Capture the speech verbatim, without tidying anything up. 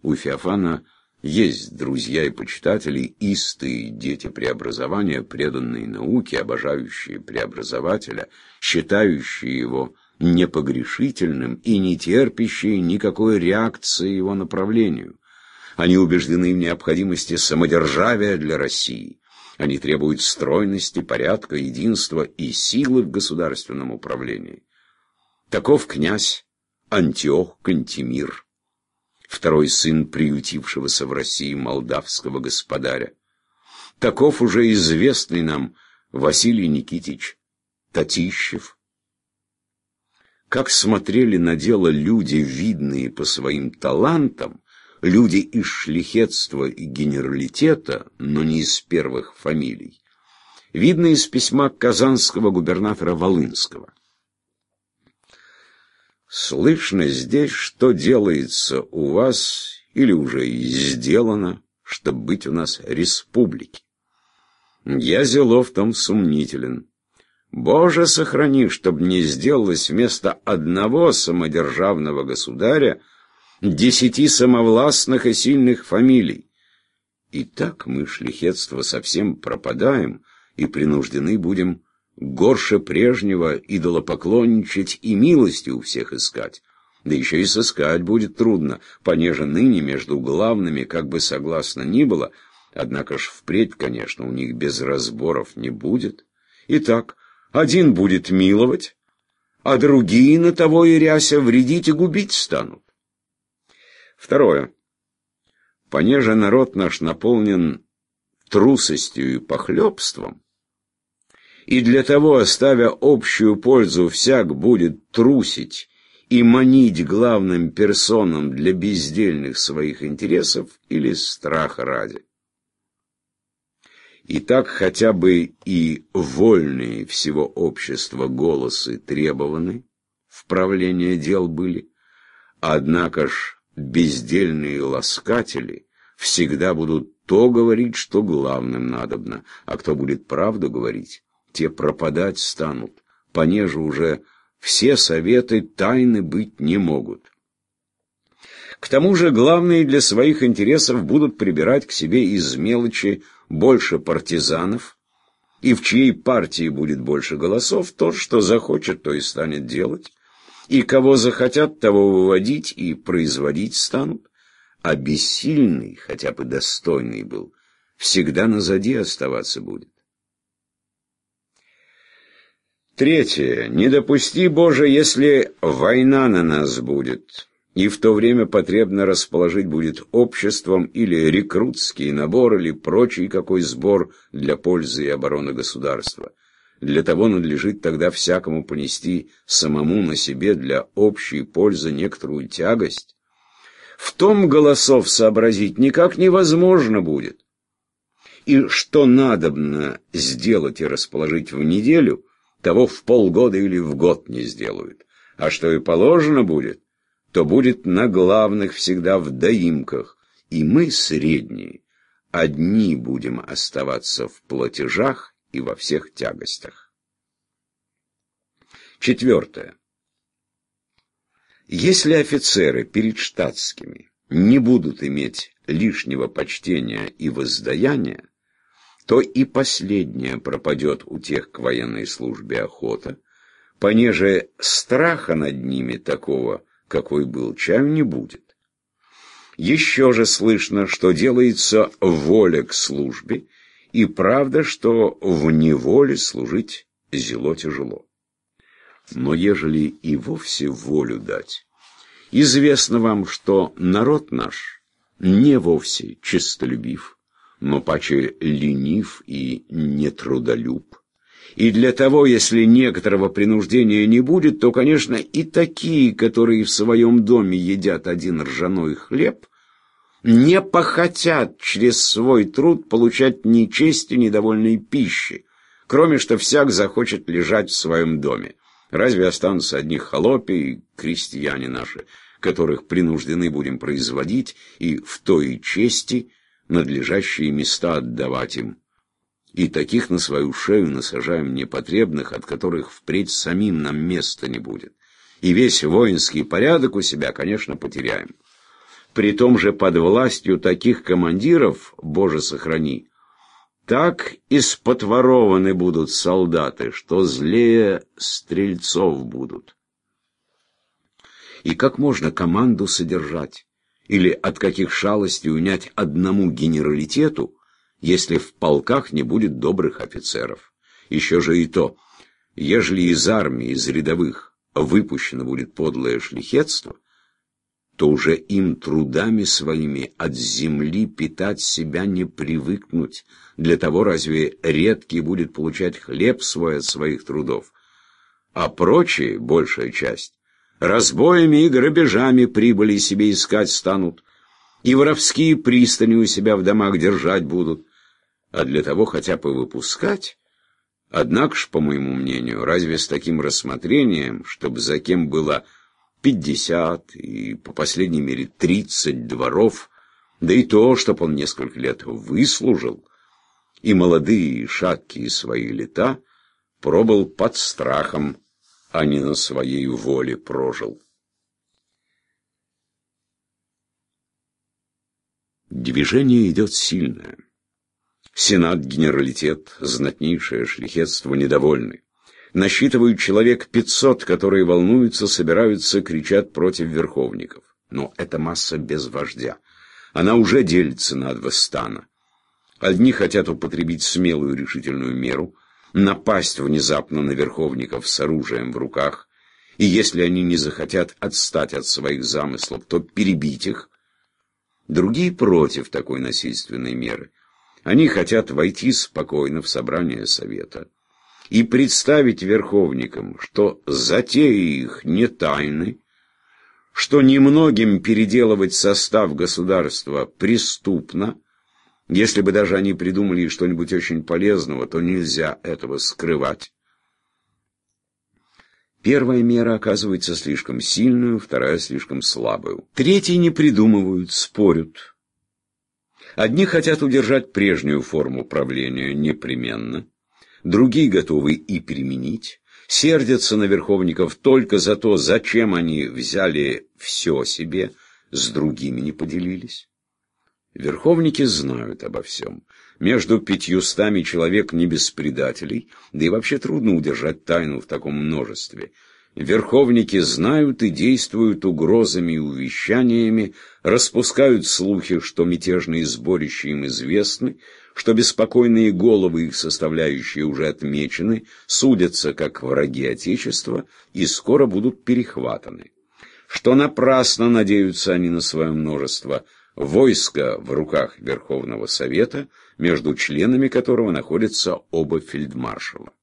У Феофана есть друзья и почитатели, истые дети преобразования, преданные науке, обожающие преобразователя, считающие его непогрешительным и не терпящие никакой реакции его направлению. Они убеждены в необходимости самодержавия для России. Они требуют стройности, порядка, единства и силы в государственном управлении. Таков князь Антиох Кантемир, второй сын приютившегося в России молдавского господаря. Таков уже известный нам Василий Никитич Татищев. Как смотрели на дело люди, видные по своим талантам, люди из шляхетства и генералитета, но не из первых фамилий, видно из письма казанского губернатора Волынского. Слышно здесь, что делается у вас, или уже и сделано, чтоб быть у нас республики. Я зело в том сомнителен. Боже, сохрани, чтоб не сделалось вместо одного самодержавного государя десяти самовластных и сильных фамилий. И так мы, шляхетство, совсем пропадаем и принуждены будем горше прежнего идолопоклонничать и милости у всех искать. Да еще и сыскать будет трудно, понеже ныне между главными, как бы согласно ни было, однако ж впредь, конечно, у них без разборов не будет. Итак, один будет миловать, а другие на того и ряся вредить и губить станут. Второе. Понеже народ наш наполнен трусостью и похлебством, и для того, оставя общую пользу, всяк будет трусить и манить главным персонам для бездельных своих интересов или страха ради. И так хотя бы и вольные всего общества голосы требованы, в правление дел были, однако ж бездельные ласкатели всегда будут то говорить, что главным надобно, а кто будет правду говорить, те пропадать станут, понеже уже все советы тайны быть не могут. К тому же главные для своих интересов будут прибирать к себе из мелочи больше партизанов, и в чьей партии будет больше голосов, тот, что захочет, то и станет делать, и кого захотят, того выводить и производить станут, а бессильный, хотя бы достойный был, всегда назади оставаться будет. Третье. Не допусти, Боже, если война на нас будет, и в то время потребно расположить будет обществом или рекрутский набор, или прочий какой сбор для пользы и обороны государства. Для того надлежит тогда всякому понести самому на себе для общей пользы некоторую тягость. В том голосов сообразить никак невозможно будет. И что надобно сделать и расположить в неделю, того в полгода или в год не сделают. А что и положено будет, то будет на главных всегда в доимках, и мы, средние, одни будем оставаться в платежах и во всех тягостях. Четвертое. Если офицеры перед штатскими не будут иметь лишнего почтения и воздаяния, то и последнее пропадет у тех к военной службе охота, понеже страха над ними такого, какой был, чаю не будет. Еще же слышно, что делается воля к службе, и правда, что в неволе служить зело тяжело. Но ежели и вовсе волю дать, известно вам, что народ наш не вовсе честолюбив, но паче ленив и нетрудолюб. И для того, если некоторого принуждения не будет, то, конечно, и такие, которые в своем доме едят один ржаной хлеб, не похотят через свой труд получать ни чести, ни довольной пищи, кроме что всяк захочет лежать в своем доме. Разве останутся одни холопи и крестьяне наши, которых принуждены будем производить и в той чести надлежащие места отдавать им? И таких на свою шею насажаем непотребных, от которых впредь самим нам места не будет. И весь воинский порядок у себя, конечно, потеряем. при том же под властью таких командиров, Боже сохрани, так испотворованы будут солдаты, что злее стрельцов будут. И как можно команду содержать или от каких шалостей унять одному генералитету, если в полках не будет добрых офицеров? Еще же и то, ежели из армии, из рядовых, выпущено будет подлое шляхетство, то уже им трудами своими от земли питать себя не привыкнуть. Для того разве редкий будет получать хлеб свой от своих трудов? А прочие, большая часть, разбоями и грабежами прибыли себе искать станут, и воровские пристани у себя в домах держать будут. А для того хотя бы выпускать, однако ж, по моему мнению, разве с таким рассмотрением, чтобы за кем было пятьдесят и, по последней мере, тридцать дворов, да и то, чтоб он несколько лет выслужил, и молодые, и шаткие свои лета пробыл под страхом, а не на своей воле прожил. Движение идет сильное. Сенат, генералитет, знатнейшее шляхетство недовольны. Насчитывают человек пятьсот, которые волнуются, собираются, кричат против верховников. Но эта масса без вождя. Она уже делится на два стана. Одни хотят употребить смелую решительную меру, напасть внезапно на верховников с оружием в руках, и если они не захотят отстать от своих замыслов, то перебить их. Другие против такой насильственной меры. Они хотят войти спокойно в собрание совета и представить верховникам, что затеи их не тайны, что немногим переделывать состав государства преступно. Если бы даже они придумали что-нибудь очень полезного, то нельзя этого скрывать. Первая мера оказывается слишком сильную, вторая слишком слабую. Третьи не придумывают, спорят. Одни хотят удержать прежнюю форму правления непременно, другие готовы и переменить, сердятся на верховников только за то, зачем они взяли все себе, с другими не поделились. Верховники знают обо всем. Между пятьюстами человек не без предателей, да и вообще трудно удержать тайну в таком множестве. Верховники знают и действуют угрозами и увещаниями, распускают слухи, что мятежные сборища им известны, что беспокойные головы их составляющие уже отмечены, судятся как враги Отечества и скоро будут перехватаны. Что напрасно надеются они на свое множество. Войско в руках Верховного Совета, между членами которого находятся оба фельдмаршала.